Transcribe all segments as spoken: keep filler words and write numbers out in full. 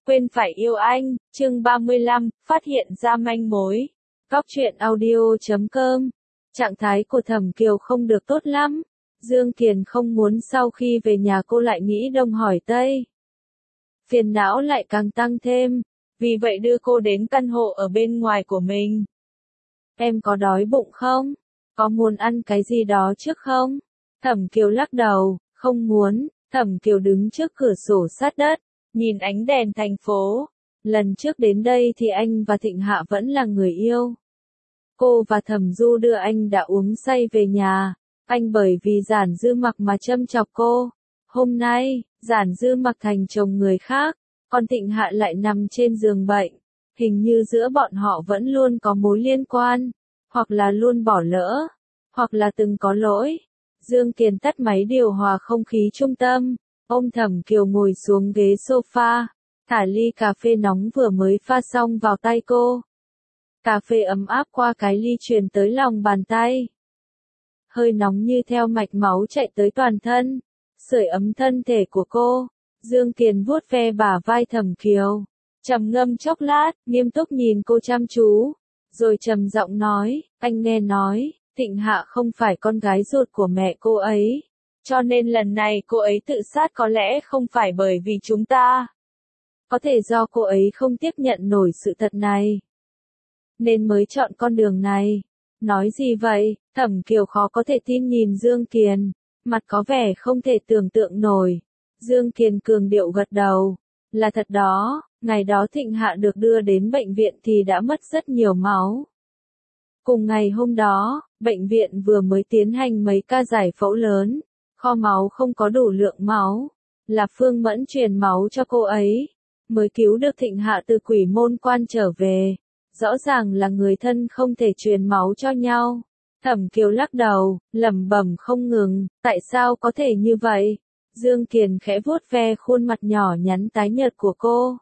Quên phải yêu anh, chương ba mươi lăm, phát hiện ra manh mối. Góc truyện audio chấm com. Trạng thái của Thẩm Kiều không được tốt lắm. Dương Kiền không muốn sau khi về nhà cô lại nghĩ đông hỏi tây. Phiền não lại càng tăng thêm. Vì vậy đưa cô đến căn hộ ở bên ngoài của mình. Em có đói bụng không? Có muốn ăn cái gì đó trước không? Thẩm Kiều lắc đầu, không muốn. Thẩm Kiều đứng trước cửa sổ sát đất, nhìn ánh đèn thành phố. Lần trước đến đây thì anh và Thịnh Hạ vẫn là người yêu. Cô và Thẩm Du đưa anh đã uống say về nhà. Anh bởi vì Giản Dư Mặc mà châm chọc cô. Hôm nay, Giản Dư Mặc thành chồng người khác, còn Thịnh Hạ lại nằm trên giường bệnh. Hình như giữa bọn họ vẫn luôn có mối liên quan, hoặc là luôn bỏ lỡ, hoặc là từng có lỗi. Dương Kiền tắt máy điều hòa không khí trung tâm, ôm Thẩm Kiều ngồi xuống ghế sofa, thả ly cà phê nóng vừa mới pha xong vào tay cô. Cà phê ấm áp qua cái ly truyền tới lòng bàn tay. Hơi nóng như theo mạch máu chạy tới toàn thân, sưởi ấm thân thể của cô. Dương Kiền vuốt ve bả vai Thẩm Kiều, trầm ngâm chốc lát, nghiêm túc nhìn cô chăm chú, rồi trầm giọng nói, anh nghe nói, Thịnh Hạ không phải con gái ruột của mẹ cô ấy, cho nên lần này cô ấy tự sát có lẽ không phải bởi vì chúng ta. Có thể do cô ấy không tiếp nhận nổi sự thật này, nên mới chọn con đường này. Nói gì vậy? Thẩm Kiều khó có thể tin nhìn Dương Kiền, mặt có vẻ không thể tưởng tượng nổi. Dương Kiền cường điệu gật đầu, là thật đó, ngày đó Thịnh Hạ được đưa đến bệnh viện thì đã mất rất nhiều máu. Cùng ngày hôm đó, bệnh viện vừa mới tiến hành mấy ca giải phẫu lớn, kho máu không có đủ lượng máu, là Phương Mẫn truyền máu cho cô ấy, mới cứu được Thịnh Hạ từ quỷ môn quan trở về. Rõ ràng là người thân không thể truyền máu cho nhau. Thẩm Kiều lắc đầu, lẩm bẩm không ngừng, tại sao có thể như vậy? Dương Kiền khẽ vuốt ve khuôn mặt nhỏ nhắn tái nhợt của cô.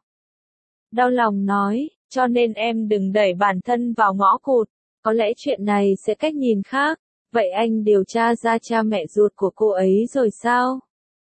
Đau lòng nói, cho nên em đừng đẩy bản thân vào ngõ cụt, có lẽ chuyện này sẽ cách nhìn khác. Vậy anh điều tra ra cha mẹ ruột của cô ấy rồi sao?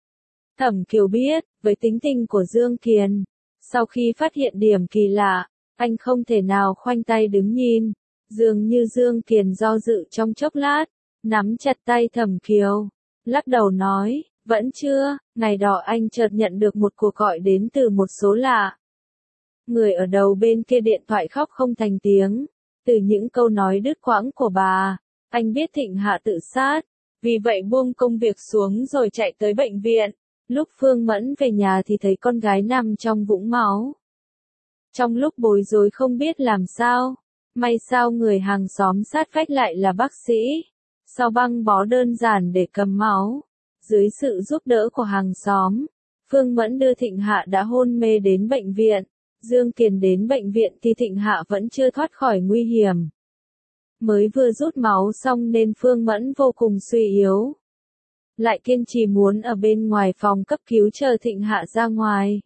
Thẩm Kiều biết, với tính tình của Dương Kiền, sau khi phát hiện điểm kỳ lạ, anh không thể nào khoanh tay đứng nhìn. Dường như Dương Kiền do dự trong chốc lát, nắm chặt tay Thẩm Kiều, lắc đầu nói, vẫn chưa. Ngày đó anh chợt nhận được một cuộc gọi đến từ một số lạ. Người ở đầu bên kia điện thoại khóc không thành tiếng. Từ những câu nói đứt quãng của bà, anh biết Thịnh Hạ tự sát, vì vậy buông công việc xuống rồi chạy tới bệnh viện. Lúc Phương Mẫn về nhà thì thấy con gái nằm trong vũng máu. Trong lúc bối rối không biết làm sao, may sao người hàng xóm sát vách lại là bác sĩ. Sau băng bó đơn giản để cầm máu, dưới sự giúp đỡ của hàng xóm, Phương Mẫn đưa Thịnh Hạ đã hôn mê đến bệnh viện. Dương Kiền đến bệnh viện thì Thịnh Hạ vẫn chưa thoát khỏi nguy hiểm. Mới vừa rút máu xong nên Phương Mẫn vô cùng suy yếu. Lại kiên trì muốn ở bên ngoài phòng cấp cứu chờ Thịnh Hạ ra ngoài.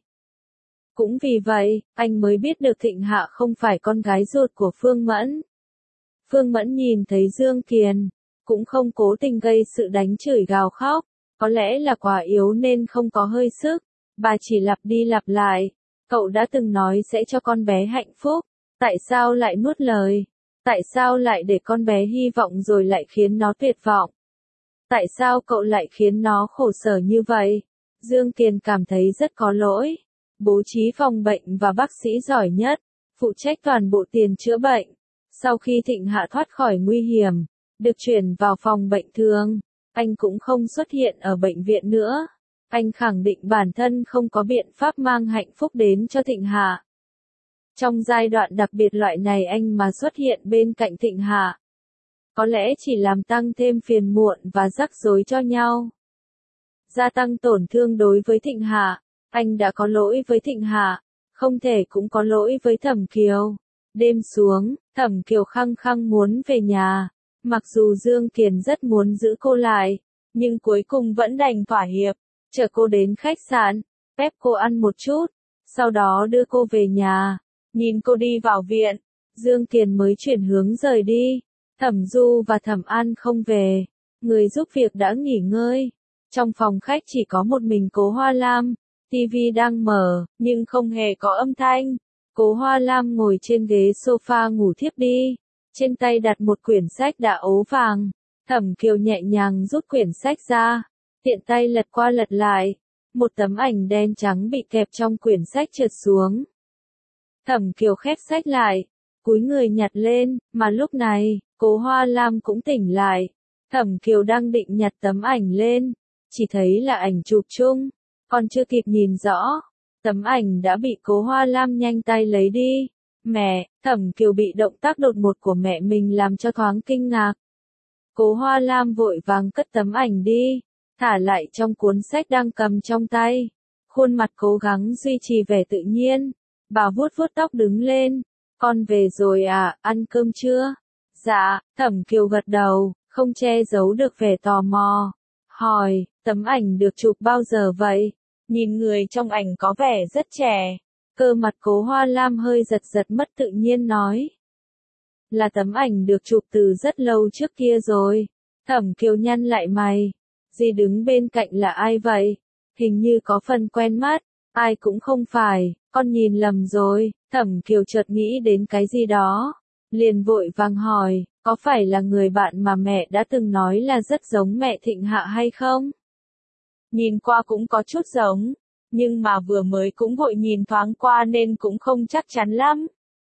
Cũng vì vậy, anh mới biết được Thịnh Hạ không phải con gái ruột của Phương Mẫn. Phương Mẫn nhìn thấy Dương Kiền, cũng không cố tình gây sự đánh chửi gào khóc, có lẽ là quá yếu nên không có hơi sức. Bà chỉ lặp đi lặp lại, cậu đã từng nói sẽ cho con bé hạnh phúc, tại sao lại nuốt lời? Tại sao lại để con bé hy vọng rồi lại khiến nó tuyệt vọng? Tại sao cậu lại khiến nó khổ sở như vậy? Dương Kiền cảm thấy rất có lỗi. Bố trí phòng bệnh và bác sĩ giỏi nhất, phụ trách toàn bộ tiền chữa bệnh. Sau khi Thịnh Hạ thoát khỏi nguy hiểm, được chuyển vào phòng bệnh thường, anh cũng không xuất hiện ở bệnh viện nữa. Anh khẳng định bản thân không có biện pháp mang hạnh phúc đến cho Thịnh Hạ. Trong giai đoạn đặc biệt loại này anh mà xuất hiện bên cạnh Thịnh Hạ, có lẽ chỉ làm tăng thêm phiền muộn và rắc rối cho nhau. Gia tăng tổn thương đối với Thịnh Hạ. Anh đã có lỗi với Thịnh Hạ, không thể cũng có lỗi với Thẩm Kiều. Đêm xuống, Thẩm Kiều khăng khăng muốn về nhà. Mặc dù Dương Kiền rất muốn giữ cô lại, nhưng cuối cùng vẫn đành thỏa hiệp, chở cô đến khách sạn, ép cô ăn một chút, sau đó đưa cô về nhà. Nhìn cô đi vào viện, Dương Kiền mới chuyển hướng rời đi. Thẩm Du và Thẩm An không về, người giúp việc đã nghỉ ngơi. Trong phòng khách chỉ có một mình Cố Hoa Lam. tivi đang mở, nhưng không hề có âm thanh. Cố Hoa Lam ngồi trên ghế sofa ngủ thiếp đi. Trên tay đặt một quyển sách đã ố vàng. Thẩm Kiều nhẹ nhàng rút quyển sách ra. Tiện tay lật qua lật lại. Một tấm ảnh đen trắng bị kẹp trong quyển sách trượt xuống. Thẩm Kiều khép sách lại. Cúi người nhặt lên, mà lúc này, Cố Hoa Lam cũng tỉnh lại. Thẩm Kiều đang định nhặt tấm ảnh lên. Chỉ thấy là ảnh chụp chung. Còn chưa kịp nhìn rõ. Tấm ảnh đã bị Cố Hoa Lam nhanh tay lấy đi. Mẹ, Thẩm Kiều bị động tác đột ngột của mẹ mình làm cho thoáng kinh ngạc. Cố Hoa Lam vội vàng cất tấm ảnh đi, thả lại trong cuốn sách đang cầm trong tay. Khuôn mặt cố gắng duy trì vẻ tự nhiên. Bà vuốt vuốt tóc đứng lên. Con về rồi à, ăn cơm chưa? Dạ, Thẩm Kiều gật đầu, không che giấu được vẻ tò mò. Hỏi, tấm ảnh được chụp bao giờ vậy? Nhìn người trong ảnh có vẻ rất trẻ. Cơ mặt Cố Hoa Lam hơi giật giật mất tự nhiên nói. Là tấm ảnh được chụp từ rất lâu trước kia rồi. Thẩm Kiều nhăn lại mày. Dì đứng bên cạnh là ai vậy? Hình như có phần quen mắt. Ai cũng không phải, con nhìn lầm rồi. Thẩm Kiều chợt nghĩ đến cái gì đó. Liền vội vàng hỏi, có phải là người bạn mà mẹ đã từng nói là rất giống mẹ Thịnh Hạ hay không? Nhìn qua cũng có chút giống, nhưng mà vừa mới cũng vội nhìn thoáng qua nên cũng không chắc chắn lắm.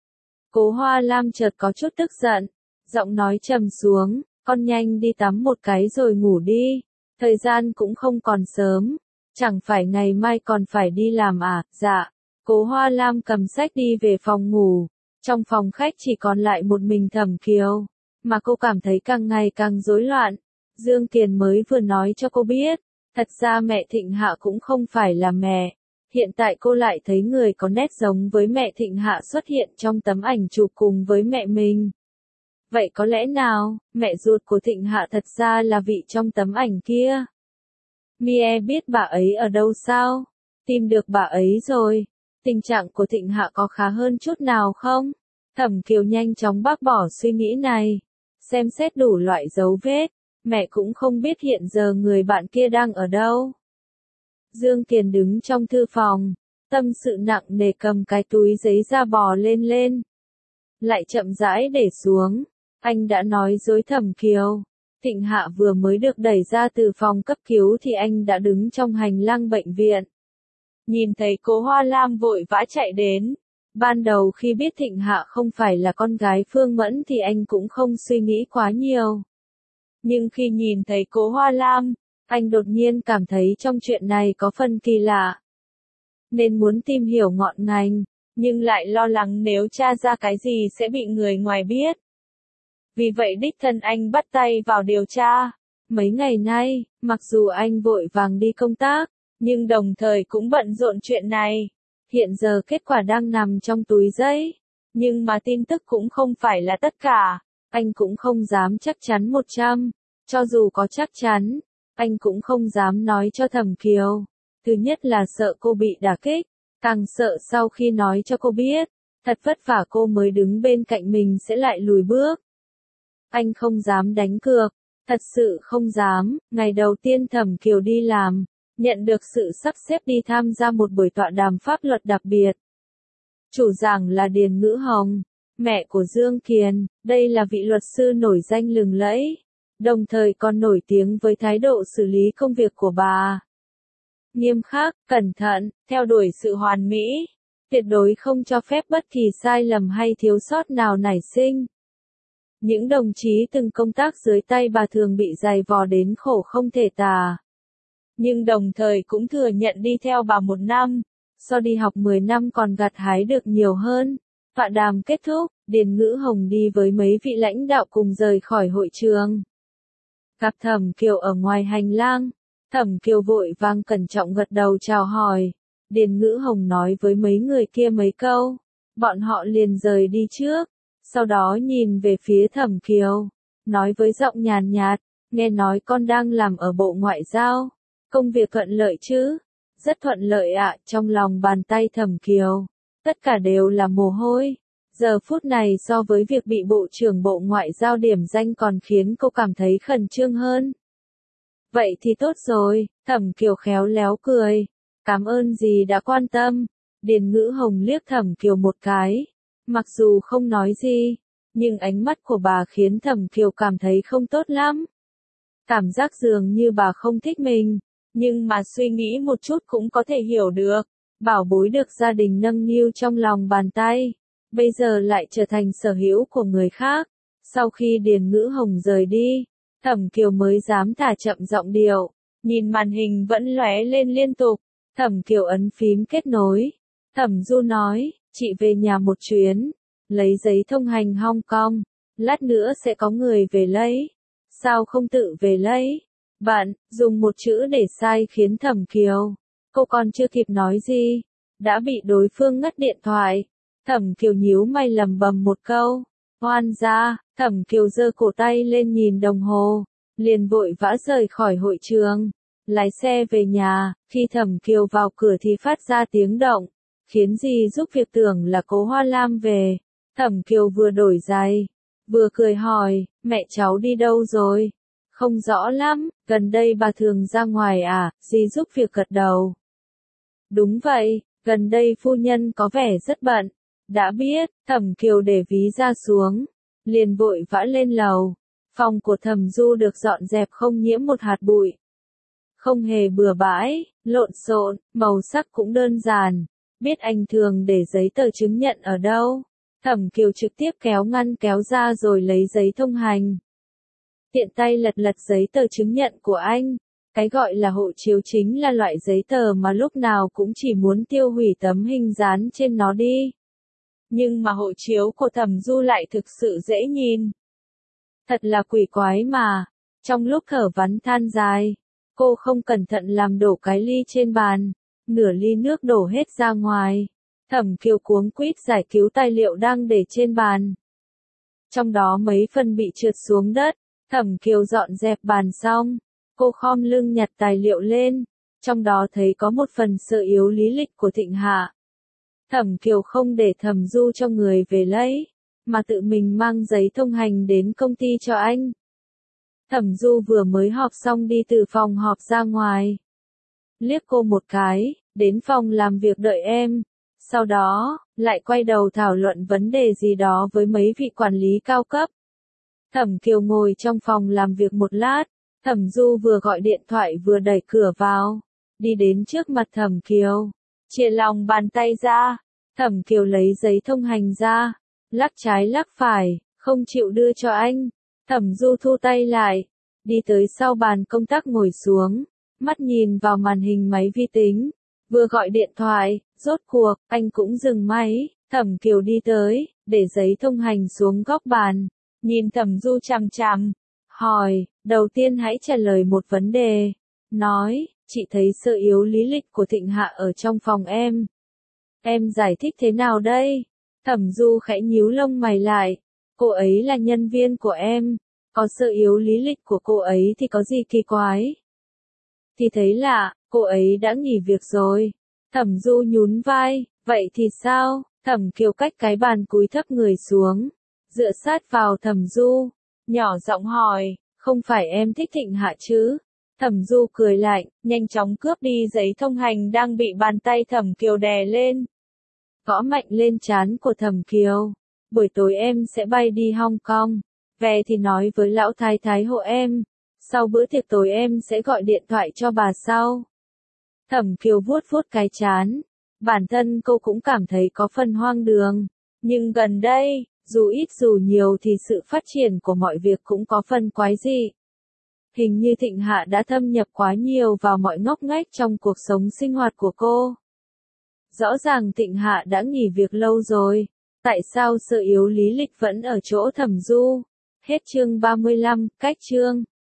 Cố Hoa Lam chợt có chút tức giận, giọng nói trầm xuống, con nhanh đi tắm một cái rồi ngủ đi, thời gian cũng không còn sớm, chẳng phải ngày mai còn phải đi làm à? Dạ. Cố Hoa Lam cầm sách đi về phòng ngủ, trong phòng khách chỉ còn lại một mình Thẩm Kiều, mà cô cảm thấy càng ngày càng rối loạn. Dương Kiền mới vừa nói cho cô biết, thật ra mẹ Thịnh Hạ cũng không phải là mẹ. Hiện tại cô lại thấy người có nét giống với mẹ Thịnh Hạ xuất hiện trong tấm ảnh chụp cùng với mẹ mình. Vậy có lẽ nào, mẹ ruột của Thịnh Hạ thật ra là vị trong tấm ảnh kia? Mie biết bà ấy ở đâu sao? Tìm được bà ấy rồi. Tình trạng của Thịnh Hạ có khá hơn chút nào không? Thẩm Kiều nhanh chóng bác bỏ suy nghĩ này. Xem xét đủ loại dấu vết. Mẹ cũng không biết hiện giờ người bạn kia đang ở đâu. Dương Kiền đứng trong thư phòng, tâm sự nặng nề cầm cái túi giấy ra bò lên lên. Lại chậm rãi để xuống, anh đã nói dối Thẩm Kiều. Thịnh Hạ vừa mới được đẩy ra từ phòng cấp cứu thì anh đã đứng trong hành lang bệnh viện. Nhìn thấy Cố Hoa Lam vội vã chạy đến. Ban đầu khi biết Thịnh Hạ không phải là con gái Phương Mẫn thì anh cũng không suy nghĩ quá nhiều. Nhưng khi nhìn thấy Cố Hoa Lam, anh đột nhiên cảm thấy trong chuyện này có phần kỳ lạ. Nên muốn tìm hiểu ngọn ngành, nhưng lại lo lắng nếu tra ra cái gì sẽ bị người ngoài biết. Vì vậy đích thân anh bắt tay vào điều tra. Mấy ngày nay, mặc dù anh vội vàng đi công tác, nhưng đồng thời cũng bận rộn chuyện này. Hiện giờ kết quả đang nằm trong túi giấy. Nhưng mà tin tức cũng không phải là tất cả. Anh cũng không dám chắc chắn một trăm. Cho dù có chắc chắn, anh cũng không dám nói cho Thẩm Kiều. Thứ nhất là sợ cô bị đả kích. Càng sợ sau khi nói cho cô biết. Thật vất vả cô mới đứng bên cạnh mình sẽ lại lùi bước. Anh không dám đánh cược. Thật sự không dám. Ngày đầu tiên Thẩm Kiều đi làm, nhận được sự sắp xếp đi tham gia một buổi tọa đàm pháp luật đặc biệt. Chủ giảng là Điền Ngữ Hồng, mẹ của Dương Kiền. Đây là vị luật sư nổi danh lừng lẫy, đồng thời còn nổi tiếng với thái độ xử lý công việc của bà. Nghiêm khắc, cẩn thận, theo đuổi sự hoàn mỹ, tuyệt đối không cho phép bất kỳ sai lầm hay thiếu sót nào nảy sinh. Những đồng chí từng công tác dưới tay bà thường bị dày vò đến khổ không thể tả. Nhưng đồng thời cũng thừa nhận đi theo bà một năm, so đi học mười năm còn gặt hái được nhiều hơn. Tọa đàm kết thúc, Điền Ngữ Hồng đi với mấy vị lãnh đạo cùng rời khỏi hội trường. Gặp Thẩm Kiều ở ngoài hành lang, Thẩm Kiều vội vàng cẩn trọng gật đầu chào hỏi. Điền Ngữ Hồng nói với mấy người kia mấy câu, bọn họ liền rời đi trước, sau đó nhìn về phía Thẩm Kiều, nói với giọng nhàn nhạt, nghe nói con đang làm ở Bộ Ngoại giao, công việc thuận lợi chứ? Rất thuận lợi ạ. Trong lòng bàn tay Thẩm Kiều, tất cả đều là mồ hôi. Giờ phút này so với việc bị Bộ trưởng Bộ Ngoại giao điểm danh còn khiến cô cảm thấy khẩn trương hơn. Vậy thì tốt rồi, Thẩm Kiều khéo léo cười. Cảm ơn dì đã quan tâm. Điền Ngữ Hồng liếc Thẩm Kiều một cái. Mặc dù không nói gì, nhưng ánh mắt của bà khiến Thẩm Kiều cảm thấy không tốt lắm. Cảm giác dường như bà không thích mình, nhưng mà suy nghĩ một chút cũng có thể hiểu được. Bảo bối được gia đình nâng niu trong lòng bàn tay, bây giờ lại trở thành sở hữu của người khác. Sau khi Điền Ngữ Hồng rời đi, Thẩm Kiều mới dám thả chậm giọng điệu, nhìn màn hình vẫn lóe lên liên tục. Thẩm Kiều ấn phím kết nối. Thẩm Du nói, chị về nhà một chuyến, lấy giấy thông hành Hong Kong, lát nữa sẽ có người về lấy. Sao không tự về lấy? Bạn, dùng một chữ để sai khiến Thẩm Kiều. Cô còn chưa kịp nói gì, đã bị đối phương ngắt điện thoại. Thẩm Kiều nhíu mày lầm bầm một câu. Oan gia, Thẩm Kiều giơ cổ tay lên nhìn đồng hồ, liền vội vã rời khỏi hội trường. Lái xe về nhà, khi Thẩm Kiều vào cửa thì phát ra tiếng động, khiến dì giúp việc tưởng là Cố Hoa Lam về. Thẩm Kiều vừa đổi giày, vừa cười hỏi, mẹ cháu đi đâu rồi? Không rõ lắm, gần đây bà thường ra ngoài à? Dì giúp việc gật đầu. Đúng vậy, gần đây phu nhân có vẻ rất bận. Đã biết, Thẩm Kiều để ví ra xuống, liền vội vã lên lầu. Phòng của Thẩm Du được dọn dẹp không nhiễm một hạt bụi. Không hề bừa bãi, lộn xộn, màu sắc cũng đơn giản. Biết anh thường để giấy tờ chứng nhận ở đâu. Thẩm Kiều trực tiếp kéo ngăn kéo ra rồi lấy giấy thông hành. Tiện tay lật lật giấy tờ chứng nhận của anh. Cái gọi là hộ chiếu chính là loại giấy tờ mà lúc nào cũng chỉ muốn tiêu hủy tấm hình dán trên nó đi. Nhưng mà hộ chiếu của Thẩm Du lại thực sự dễ nhìn. Thật là quỷ quái mà. Trong lúc thở vắn than dài, cô không cẩn thận làm đổ cái ly trên bàn. Nửa ly nước đổ hết ra ngoài. Thẩm Kiều cuống quýt giải cứu tài liệu đang để trên bàn. Trong đó mấy phần bị trượt xuống đất. Thẩm Kiều dọn dẹp bàn xong, cô khom lưng nhặt tài liệu lên. Trong đó thấy có một phần sơ yếu lý lịch của Thịnh Hạ. Thẩm Kiều không để Thẩm Du cho người về lấy, mà tự mình mang giấy thông hành đến công ty cho anh. Thẩm Du vừa mới họp xong đi từ phòng họp ra ngoài. Liếc cô một cái, đến phòng làm việc đợi em. Sau đó, lại quay đầu thảo luận vấn đề gì đó với mấy vị quản lý cao cấp. Thẩm Kiều ngồi trong phòng làm việc một lát. Thẩm Du vừa gọi điện thoại vừa đẩy cửa vào, đi đến trước mặt Thẩm Kiều, chia lòng bàn tay ra. Thẩm Kiều lấy giấy thông hành ra, lắc trái lắc phải, không chịu đưa cho anh. Thẩm Du thu tay lại, đi tới sau bàn công tác ngồi xuống, mắt nhìn vào màn hình máy vi tính, vừa gọi điện thoại, rốt cuộc, anh cũng dừng máy. Thẩm Kiều đi tới, để giấy thông hành xuống góc bàn, nhìn Thẩm Du chằm chằm, hỏi, đầu tiên hãy trả lời một vấn đề. Nói, chị thấy sơ yếu lý lịch của Thịnh Hạ ở trong phòng em. Em giải thích thế nào đây? Thẩm Du khẽ nhíu lông mày lại. Cô ấy là nhân viên của em. Có sơ yếu lý lịch của cô ấy thì có gì kỳ quái? Thì thấy lạ, cô ấy đã nghỉ việc rồi. Thẩm Du nhún vai, vậy thì sao? Thẩm Kiều cách cái bàn cúi thấp người xuống, dựa sát vào Thẩm Du, nhỏ giọng hỏi, không phải em thích Thịnh Hạ chứ? Thẩm Du cười lạnh, nhanh chóng cướp đi giấy thông hành đang bị bàn tay Thẩm Kiều đè lên. Gõ mạnh lên trán của Thẩm Kiều. Buổi tối em sẽ bay đi Hong Kong. Về thì nói với lão thái thái hộ em. Sau bữa tiệc tối em sẽ gọi điện thoại cho bà sau. Thẩm Kiều vuốt vuốt cái trán. Bản thân cô cũng cảm thấy có phần hoang đường. Nhưng gần đây, dù ít dù nhiều thì sự phát triển của mọi việc cũng có phần quái dị. Hình như Thịnh Hạ đã thâm nhập quá nhiều vào mọi ngóc ngách trong cuộc sống sinh hoạt của cô. Rõ ràng Thịnh Hạ đã nghỉ việc lâu rồi. Tại sao sơ yếu lý lịch vẫn ở chỗ Thẩm Du? Hết chương ba mươi lăm, cách chương.